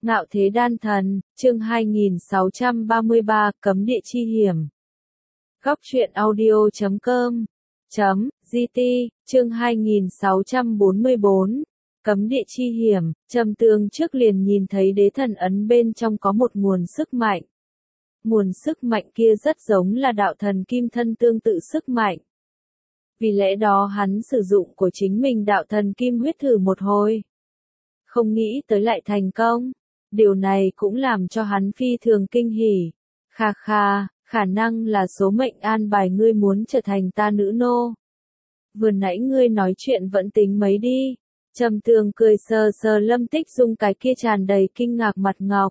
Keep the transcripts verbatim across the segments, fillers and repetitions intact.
Ngạo thế đan thần, chương hai nghìn sáu trăm ba mươi ba, cấm địa chi hiểm. Góc truyện audio chấm com chấm gt, chương hai nghìn sáu trăm bốn mươi bốn, cấm địa chi hiểm. Trầm Tường trước liền nhìn thấy đế thần ấn bên trong có một nguồn sức mạnh. Nguồn sức mạnh kia rất giống là đạo thần kim thân tương tự sức mạnh. Vì lẽ đó hắn sử dụng của chính mình đạo thần kim huyết thử một hồi. Không nghĩ tới lại thành công. Điều này cũng làm cho hắn phi thường kinh hỉ. Kha kha, khả năng là số mệnh an bài ngươi muốn trở thành ta nữ nô. Vừa nãy ngươi nói chuyện vẫn tính mấy đi. Trầm Tường cười sờ sờ Lâm Tích Dung cái kia tràn đầy kinh ngạc mặt ngọc.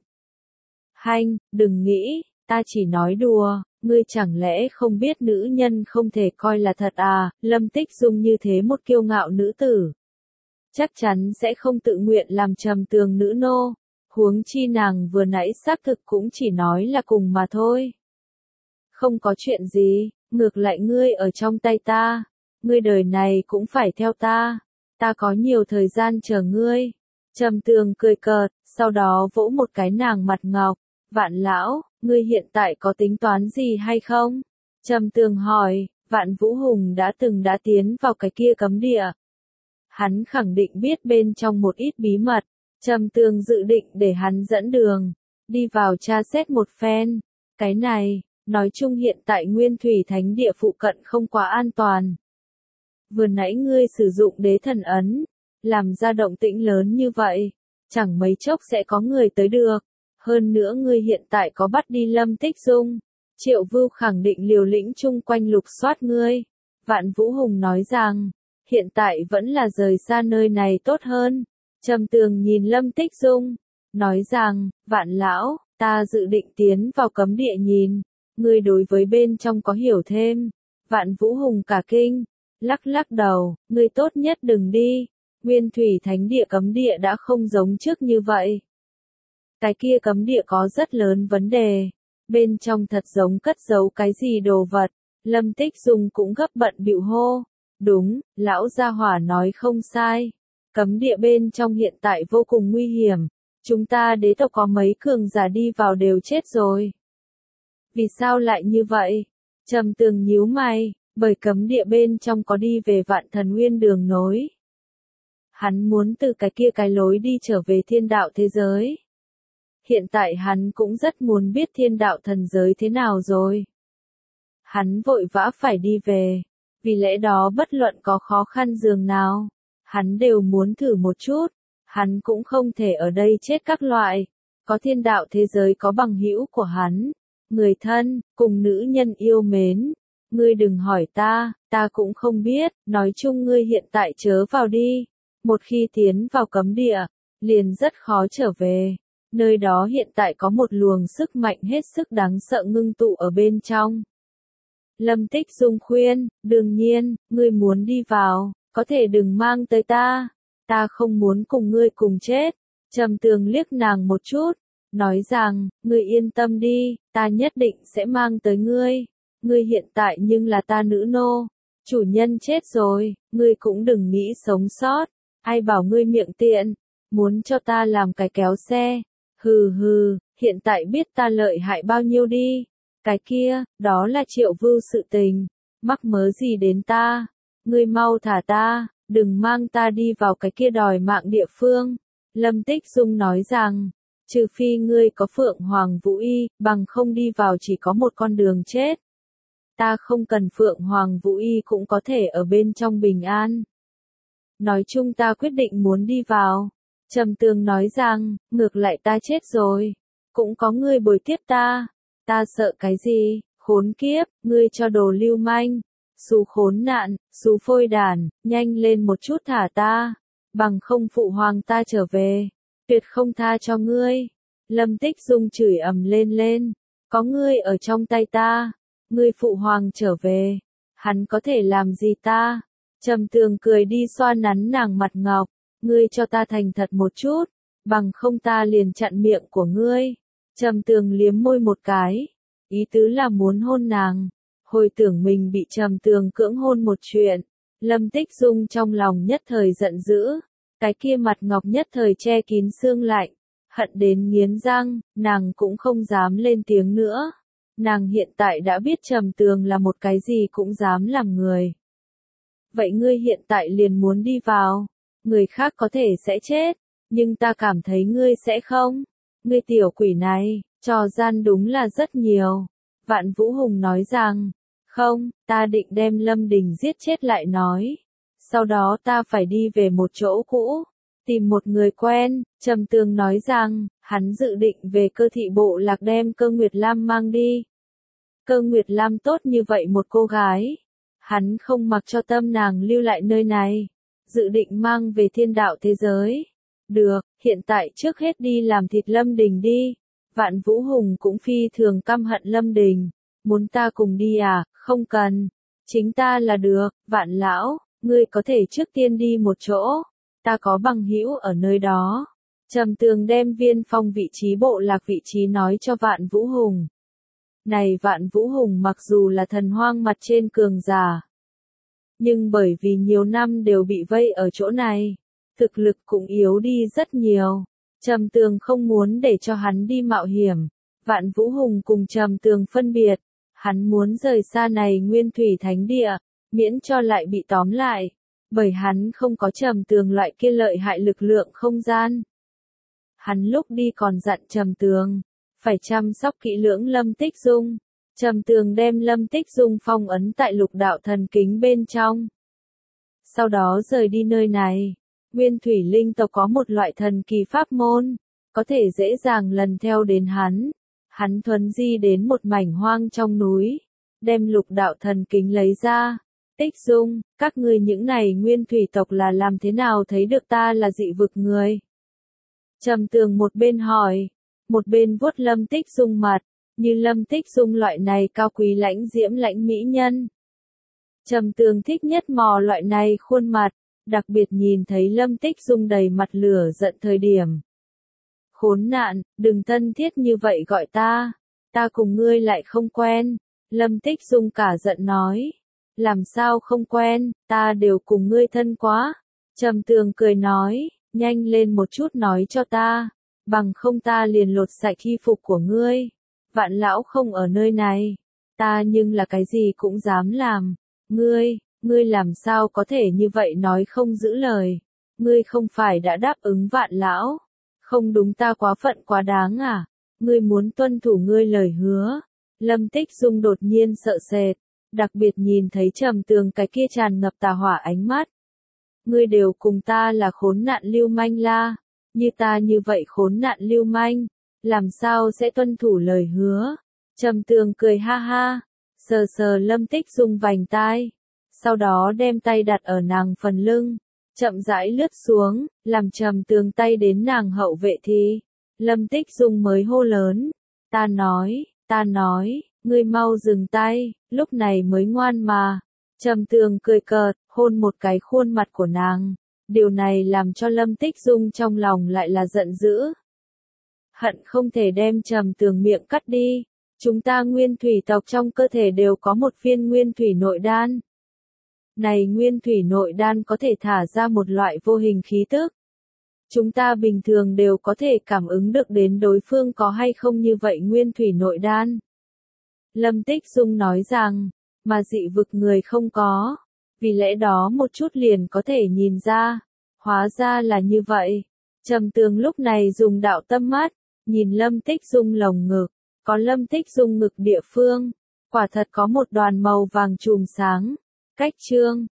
Hanh, đừng nghĩ, ta chỉ nói đùa, ngươi chẳng lẽ không biết nữ nhân không thể coi là thật à? Lâm Tích Dung như thế một kiêu ngạo nữ tử. Chắc chắn sẽ không tự nguyện làm Trầm Tường nữ nô. Huống chi nàng vừa nãy xác thực cũng chỉ nói là cùng mà thôi. Không có chuyện gì, ngược lại ngươi ở trong tay ta. Ngươi đời này cũng phải theo ta. Ta có nhiều thời gian chờ ngươi. Trầm Tường cười cợt, sau đó vỗ một cái nàng mặt ngọc. Vạn lão, ngươi hiện tại có tính toán gì hay không? Trầm Tường hỏi, Vạn Vũ Hùng đã từng đã tiến vào cái kia cấm địa. Hắn khẳng định biết bên trong một ít bí mật. Trầm Tường dự định để hắn dẫn đường, đi vào tra xét một phen. Cái này, nói chung hiện tại Nguyên Thủy Thánh Địa phụ cận không quá an toàn. Vừa nãy ngươi sử dụng đế thần ấn, làm ra động tĩnh lớn như vậy, chẳng mấy chốc sẽ có người tới được. Hơn nữa ngươi hiện tại có bắt đi Lâm Tích Dung, Triệu Vưu khẳng định liều lĩnh chung quanh lục soát ngươi. Vạn Vũ Hùng nói rằng, hiện tại vẫn là rời xa nơi này tốt hơn. Trầm Tường nhìn Lâm Tích Dung, nói rằng, Vạn lão, ta dự định tiến vào cấm địa nhìn, ngươi đối với bên trong có hiểu thêm. Vạn Vũ Hùng cả kinh, lắc lắc đầu, ngươi tốt nhất đừng đi, Nguyên Thủy Thánh Địa cấm địa đã không giống trước như vậy. Cái kia cấm địa có rất lớn vấn đề, bên trong thật giống cất giấu cái gì đồ vật. Lâm Tích Dung cũng gấp bận bịu hô, đúng, lão gia hỏa nói không sai. Cấm địa bên trong hiện tại vô cùng nguy hiểm, chúng ta đế tộc có mấy cường giả đi vào đều chết rồi. Vì sao lại như vậy? Trầm Tường nhíu mày, bởi cấm địa bên trong có đi về Vạn Thần Nguyên đường nối. Hắn muốn từ cái kia cái lối đi trở về thiên đạo thế giới. Hiện tại hắn cũng rất muốn biết thiên đạo thần giới thế nào rồi. Hắn vội vã phải đi về, vì lẽ đó bất luận có khó khăn dường nào, hắn đều muốn thử một chút. Hắn cũng không thể ở đây chết các loại. Có thiên đạo thế giới có bằng hữu của hắn, người thân, cùng nữ nhân yêu mến. Ngươi đừng hỏi ta, ta cũng không biết, nói chung ngươi hiện tại chớ vào đi. Một khi tiến vào cấm địa, liền rất khó trở về. Nơi đó hiện tại có một luồng sức mạnh hết sức đáng sợ ngưng tụ ở bên trong. Lâm Tích Dung khuyên, đương nhiên, ngươi muốn đi vào, có thể đừng mang tới ta. Ta không muốn cùng ngươi cùng chết. Trầm Tường liếc nàng một chút, nói rằng, ngươi yên tâm đi, ta nhất định sẽ mang tới ngươi. Ngươi hiện tại nhưng là ta nữ nô. Chủ nhân chết rồi, ngươi cũng đừng nghĩ sống sót. Ai bảo ngươi miệng tiện, muốn cho ta làm cái kéo xe. Hừ hừ, hiện tại biết ta lợi hại bao nhiêu đi. Cái kia, đó là Triệu Vưu sự tình. Mắc mớ gì đến ta? Ngươi mau thả ta, đừng mang ta đi vào cái kia đòi mạng địa phương. Lâm Tích Dung nói rằng, trừ phi ngươi có Phượng Hoàng Vũ Y, bằng không đi vào chỉ có một con đường chết. Ta không cần Phượng Hoàng Vũ Y cũng có thể ở bên trong bình an. Nói chung ta quyết định muốn đi vào. Trầm Tường nói rằng, ngược lại ta chết rồi, cũng có ngươi bồi tiếp ta. Ta sợ cái gì? Khốn kiếp, ngươi cho đồ lưu manh. Xú khốn nạn, xú phôi đản, nhanh lên một chút thả ta. Bằng không phụ hoàng ta trở về, tuyệt không tha cho ngươi. Lâm Tích Dung chửi ầm lên lên. Có ngươi ở trong tay ta. Ngươi phụ hoàng trở về. Hắn có thể làm gì ta? Trầm Tường cười đi xoa nắn nàng mặt ngọc. Ngươi cho ta thành thật một chút. Bằng không ta liền chặn miệng của ngươi. Trầm Tường liếm môi một cái. Ý tứ là muốn hôn nàng. Hồi tưởng mình bị Trầm Tường cưỡng hôn một chuyện. Lâm Tích Dung trong lòng nhất thời giận dữ. Cái kia mặt ngọc nhất thời che kín xương lạnh. hận đến nghiến răng, nàng cũng không dám lên tiếng nữa. Nàng hiện tại đã biết Trầm Tường là một cái gì cũng dám làm người. Vậy ngươi hiện tại liền muốn đi vào, người khác có thể sẽ chết, nhưng ta cảm thấy ngươi sẽ không. Ngươi tiểu quỷ này, trò gian đúng là rất nhiều. Vạn Vũ Hùng nói rằng, không, ta định đem Lâm Đình giết chết lại nói. Sau đó ta phải đi về một chỗ cũ, tìm một người quen. Trầm Tường nói rằng, hắn dự định về Cơ Thị bộ lạc đem Cơ Nguyệt Lam mang đi. Cơ Nguyệt Lam tốt như vậy một cô gái, hắn không mặc cho tâm nàng lưu lại nơi này, dự định mang về thiên đạo thế giới. Được, hiện tại trước hết đi làm thịt Lâm Đình đi. Vạn Vũ Hùng cũng phi thường căm hận Lâm Đình. Muốn ta cùng đi à? Không cần. Chính ta là được. Vạn lão, ngươi có thể trước tiên đi một chỗ. Ta có bằng hữu ở nơi đó. Trầm Tường đem Viên Phong vị trí bộ lạc vị trí nói cho Vạn Vũ Hùng. Này Vạn Vũ Hùng mặc dù là thần hoang mặt trên cường giả, nhưng bởi vì nhiều năm đều bị vây ở chỗ này, thực lực cũng yếu đi rất nhiều. Trầm Tường không muốn để cho hắn đi mạo hiểm. Vạn Vũ Hùng cùng Trầm Tường phân biệt, hắn muốn rời xa này Nguyên Thủy Thánh Địa, miễn cho lại bị tóm lại, bởi hắn không có Trầm Tường loại kia lợi hại lực lượng không gian. Hắn lúc đi còn dặn Trầm Tường, phải chăm sóc kỹ lưỡng Lâm Tích Dung. Trầm Tường đem Lâm Tích Dung phong ấn tại lục đạo thần kính bên trong. Sau đó rời đi nơi này. Nguyên thủy linh tộc có một loại thần kỳ pháp môn, có thể dễ dàng lần theo đến hắn. Hắn thuấn di đến một mảnh hoang trong núi, đem lục đạo thần kính lấy ra. Tích Dung, các ngươi những này nguyên thủy tộc là làm thế nào thấy được ta là dị vực người? Trầm Tường một bên hỏi, một bên vuốt Lâm Tích Dung mặt, như Lâm Tích Dung loại này cao quý lãnh diễm lãnh mỹ nhân. Trầm Tường thích nhất mò loại này khuôn mặt, đặc biệt nhìn thấy Lâm Tích Dung đầy mặt lửa giận thời điểm. Khốn nạn, đừng thân thiết như vậy gọi ta, ta cùng ngươi lại không quen. Lâm Tích Dung cả giận nói, làm sao không quen, ta đều cùng ngươi thân quá. Trầm Tường cười nói, nhanh lên một chút nói cho ta, bằng không ta liền lột sạch y phục của ngươi. Vạn lão không ở nơi này, ta nhưng là cái gì cũng dám làm. Ngươi, ngươi làm sao có thể như vậy nói không giữ lời? Ngươi không phải đã đáp ứng Vạn lão? Không đúng, ta quá phận quá đáng à? Ngươi muốn tuân thủ ngươi lời hứa. Lâm Tích Dung đột nhiên sợ sệt, đặc biệt nhìn thấy Trầm Tường cái kia tràn ngập tà hỏa ánh mắt. Ngươi đều cùng ta là khốn nạn lưu manh la, như ta như vậy khốn nạn lưu manh, làm sao sẽ tuân thủ lời hứa? Trầm Tường cười ha ha, sờ sờ Lâm Tích Dung vành tai, sau đó đem tay đặt ở nàng phần lưng, chậm rãi lướt xuống, làm Trầm Tường tay đến nàng hậu vệ thì, Lâm Tích Dung mới hô lớn, ta nói, ta nói, ngươi mau dừng tay, lúc này mới ngoan mà. Trầm Tường cười cợt, hôn một cái khuôn mặt của nàng, điều này làm cho Lâm Tích Dung trong lòng lại là giận dữ. Hận không thể đem Trầm Tường miệng cắt đi. Chúng ta nguyên thủy tộc trong cơ thể đều có một viên nguyên thủy nội đan. Này nguyên thủy nội đan có thể thả ra một loại vô hình khí tức. Chúng ta bình thường đều có thể cảm ứng được đến đối phương có hay không như vậy nguyên thủy nội đan. Lâm Tích Dung nói rằng, mà dị vực người không có. Vì lẽ đó một chút liền có thể nhìn ra. Hóa ra là như vậy. Trầm Tường lúc này dùng đạo tâm mắt, nhìn Lâm Tích Dung lồng ngực. Có Lâm Tích Dung ngực địa phương, quả thật có một đoàn màu vàng chùm sáng. Cách chương